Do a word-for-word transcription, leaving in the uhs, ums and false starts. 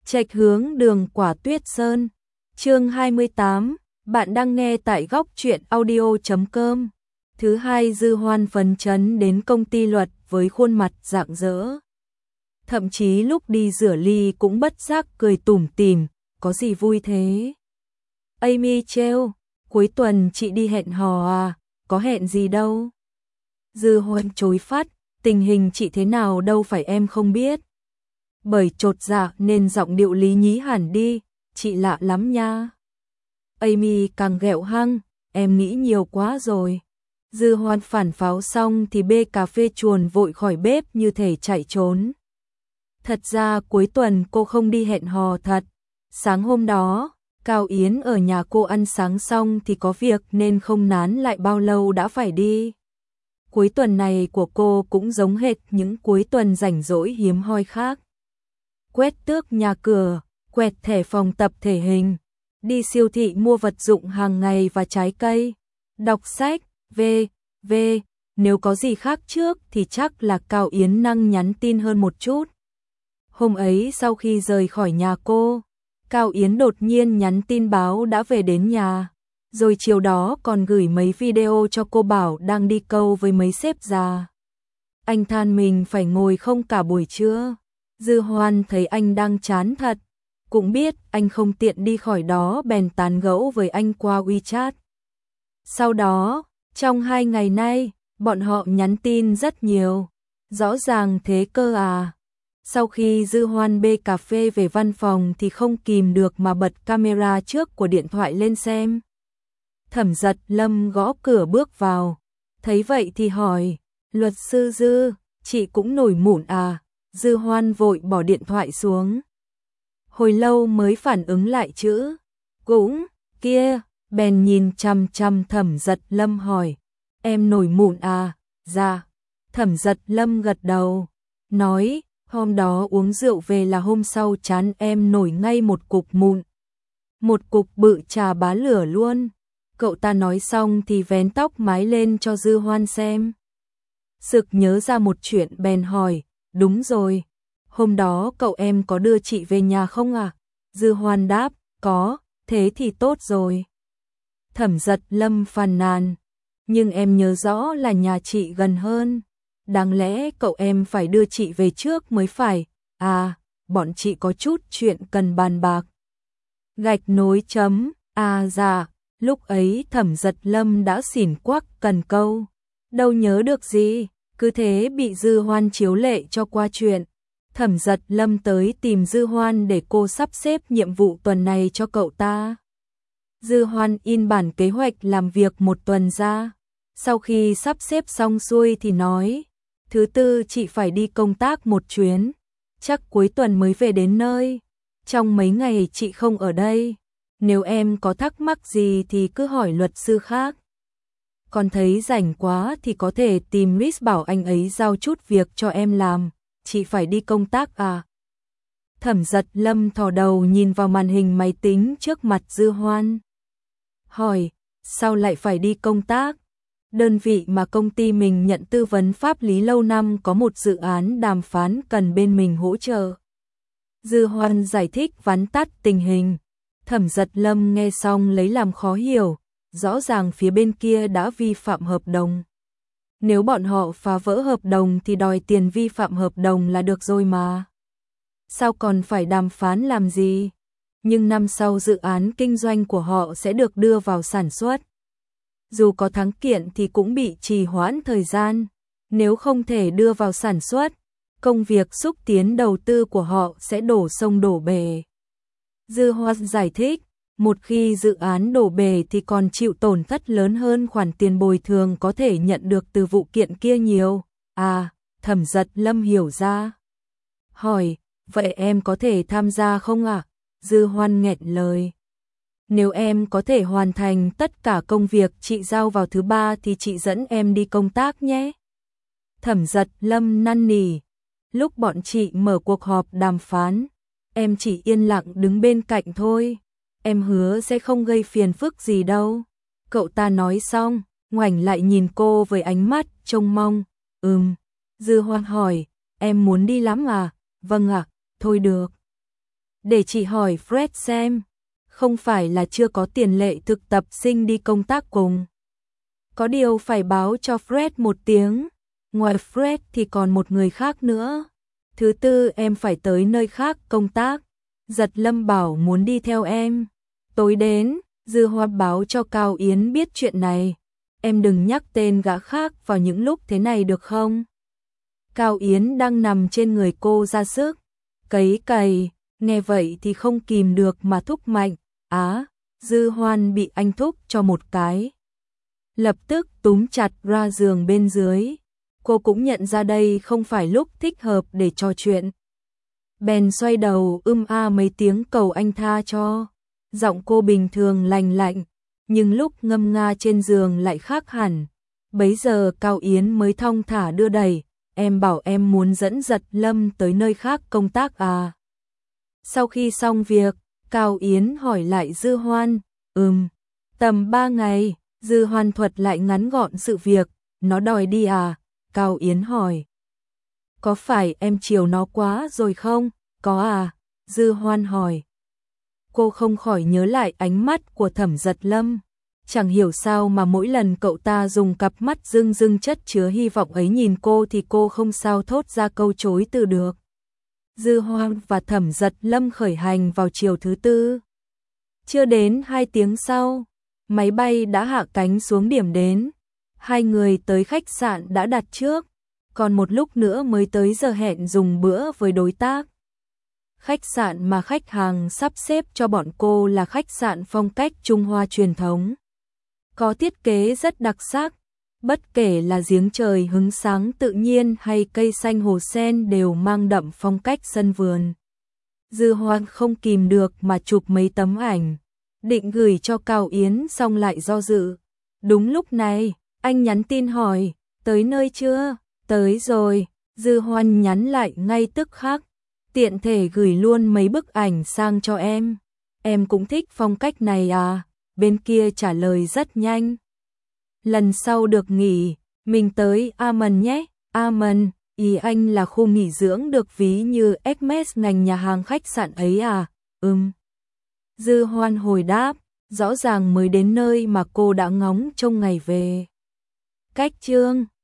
Trạch hướng đường Quả Tuyết Sơn. Chương hai mươi tám, bạn đang nghe tại góc truyện audio chấm com. Thứ hai Dư Hoan phấn chấn đến công ty luật với khuôn mặt rạng rỡ. Thậm chí lúc đi rửa ly cũng bất giác cười tủm tỉm, có gì vui thế? Amy trêu, cuối tuần chị đi hẹn hò à, có hẹn gì đâu. Dư Hoan chối phát, tình hình chị thế nào đâu phải em không biết. Bởi chột dạ nên giọng điệu lý nhí hẳn đi, chị lạ lắm nha. Amy càng ghẹo hăng, em nghĩ nhiều quá rồi. Dư Hoan phản pháo xong thì bê cà phê chuồn vội khỏi bếp như thể chạy trốn. Thật ra cuối tuần cô không đi hẹn hò thật. Sáng hôm đó, Cao Yến ở nhà cô ăn sáng xong thì có việc nên không nán lại bao lâu đã phải đi. Cuối tuần này của cô cũng giống hệt những cuối tuần rảnh rỗi hiếm hoi khác. Quét tước nhà cửa, quẹt thẻ phòng tập thể hình, đi siêu thị mua vật dụng hàng ngày và trái cây, đọc sách, về, về, nếu có gì khác trước thì chắc là Cao Yến năng nhắn tin hơn một chút. Hôm ấy sau khi rời khỏi nhà cô, Cao Yến đột nhiên nhắn tin báo đã về đến nhà, rồi chiều đó còn gửi mấy video cho cô bảo đang đi câu với mấy sếp già. Anh than mình phải ngồi không cả buổi trưa. Dư Hoan thấy anh đang chán thật, cũng biết anh không tiện đi khỏi đó bèn tán gẫu với anh qua WeChat. Sau đó, trong hai ngày nay, bọn họ nhắn tin rất nhiều, rõ ràng thế cơ à. Sau khi Dư Hoan bê cà phê về văn phòng thì không kìm được mà bật camera trước của điện thoại lên xem. Thẩm Giật Lâm gõ cửa bước vào, thấy vậy thì hỏi, luật sư Dư, chị cũng nổi mụn à? Dư Hoan vội bỏ điện thoại xuống. Hồi lâu mới phản ứng lại chữ cũng kia, bèn nhìn chằm chằm Thẩm Giật Lâm hỏi, em nổi mụn à? Dạ. Thẩm Giật Lâm gật đầu, nói, hôm đó uống rượu về là hôm sau chán em nổi ngay một cục mụn. Một cục bự trà bá lửa luôn. Cậu ta nói xong thì vén tóc mái lên cho Dư Hoan xem. Sực nhớ ra một chuyện bèn hỏi, đúng rồi, hôm đó cậu em có đưa chị về nhà không à? Dư Hoan đáp, có, thế thì tốt rồi. Thẩm Giật Lâm phàn nàn, nhưng em nhớ rõ là nhà chị gần hơn. Đáng lẽ cậu em phải đưa chị về trước mới phải. À, bọn chị có chút chuyện cần bàn bạc. Gạch nối chấm, à dạ, lúc ấy Thẩm Giật Lâm đã xỉn quắc cần câu. Đâu nhớ được gì, cứ thế bị Dư Hoan chiếu lệ cho qua chuyện. Thẩm Giật Lâm tới tìm Dư Hoan để cô sắp xếp nhiệm vụ tuần này cho cậu ta. Dư Hoan in bản kế hoạch làm việc một tuần ra. Sau khi sắp xếp xong xuôi thì nói, thứ tư chị phải đi công tác một chuyến, chắc cuối tuần mới về đến nơi. Trong mấy ngày chị không ở đây, nếu em có thắc mắc gì thì cứ hỏi luật sư khác. Còn thấy rảnh quá thì có thể tìm Chris bảo anh ấy giao chút việc cho em làm. Chị phải đi công tác à? Thẩm Giật Lâm thò đầu nhìn vào màn hình máy tính trước mặt Dư Hoan. Hỏi, sao lại phải đi công tác? Đơn vị mà công ty mình nhận tư vấn pháp lý lâu năm có một dự án đàm phán cần bên mình hỗ trợ. Dư Hoan giải thích vắn tắt tình hình. Thẩm Giật Lâm nghe xong lấy làm khó hiểu, rõ ràng phía bên kia đã vi phạm hợp đồng. Nếu bọn họ phá vỡ hợp đồng thì đòi tiền vi phạm hợp đồng là được rồi mà. Sao còn phải đàm phán làm gì? Nhưng năm sau dự án kinh doanh của họ sẽ được đưa vào sản xuất. Dù có thắng kiện thì cũng bị trì hoãn thời gian. Nếu không thể đưa vào sản xuất, công việc xúc tiến đầu tư của họ sẽ đổ sông đổ bể. Dư Hoan giải thích, một khi dự án đổ bể thì còn chịu tổn thất lớn hơn khoản tiền bồi thường có thể nhận được từ vụ kiện kia nhiều. À, Thẩm Giật Lâm hiểu ra. Hỏi, vậy em có thể tham gia không ạ? À? Dư Hoan nghẹn lời. Nếu em có thể hoàn thành tất cả công việc chị giao vào thứ ba thì chị dẫn em đi công tác nhé. Thẩm Giật Lâm năn nỉ. Lúc bọn chị mở cuộc họp đàm phán, em chỉ yên lặng đứng bên cạnh thôi. Em hứa sẽ không gây phiền phức gì đâu. Cậu ta nói xong, ngoảnh lại nhìn cô với ánh mắt trông mong. Ừm. Dư Hoan hỏi, em muốn đi lắm à? Vâng ạ, thôi được. để chị hỏi Fred xem, không phải là chưa có tiền lệ thực tập sinh đi công tác cùng. Có điều phải báo cho Fred một tiếng, ngoài Fred thì còn một người khác nữa. Thứ tư em phải tới nơi khác công tác. Giật Lâm bảo muốn đi theo em. Tối đến, Dư Hoan báo cho Cao Yến biết chuyện này. Em đừng nhắc tên gã khác vào những lúc thế này được không? Cao Yến đang nằm trên người cô ra sức cấy cày, nghe vậy thì không kìm được mà thúc mạnh. Á, Dư Hoan bị anh thúc cho một cái. Lập tức túm chặt ra giường bên dưới. Cô cũng nhận ra đây không phải lúc thích hợp để trò chuyện. Bèn xoay đầu ưm a mấy tiếng cầu anh tha cho. Giọng cô bình thường lành lạnh, nhưng lúc ngâm nga trên giường lại khác hẳn. Bấy giờ Cao Yến mới thong thả đưa đẩy. Em bảo em muốn dẫn Giật Lâm tới nơi khác công tác à? Sau khi xong việc, Cao Yến hỏi lại Dư Hoan. Ừm, tầm ba ngày. Dư Hoan thuật lại ngắn gọn sự việc. Nó đòi đi à? Cao Yến hỏi. Có phải em chiều nó quá rồi không? Có à? Dư Hoan hỏi. Cô không khỏi nhớ lại ánh mắt của Thẩm Giật Lâm. Chẳng hiểu sao mà mỗi lần cậu ta dùng cặp mắt rưng rưng chất chứa hy vọng ấy nhìn cô thì cô không sao thốt ra câu chối từ được. Dư Hoan và Thẩm Giật Lâm khởi hành vào chiều thứ tư. Chưa đến hai tiếng sau, máy bay đã hạ cánh xuống điểm đến. Hai người tới khách sạn đã đặt trước, còn một lúc nữa mới tới giờ hẹn dùng bữa với đối tác. Khách sạn mà khách hàng sắp xếp cho bọn cô là khách sạn phong cách Trung Hoa truyền thống. Có thiết kế rất đặc sắc, bất kể là giếng trời hứng sáng tự nhiên hay cây xanh hồ sen đều mang đậm phong cách sân vườn. Dư Hoan không kìm được mà chụp mấy tấm ảnh, định gửi cho Cao Yến xong lại do dự. Đúng lúc này, anh nhắn tin hỏi, tới nơi chưa? Tới rồi, Dư Hoan nhắn lại ngay tức khắc, tiện thể gửi luôn mấy bức ảnh sang cho em. Em cũng thích phong cách này à? Bên kia trả lời rất nhanh. Lần sau được nghỉ, mình tới Aman nhé. Aman, ý anh là khu nghỉ dưỡng được ví như Hermes ngành nhà hàng khách sạn ấy à? Ừm. Dư Hoan hồi đáp, rõ ràng mới đến nơi mà cô đã ngóng trông ngày về. Cách chương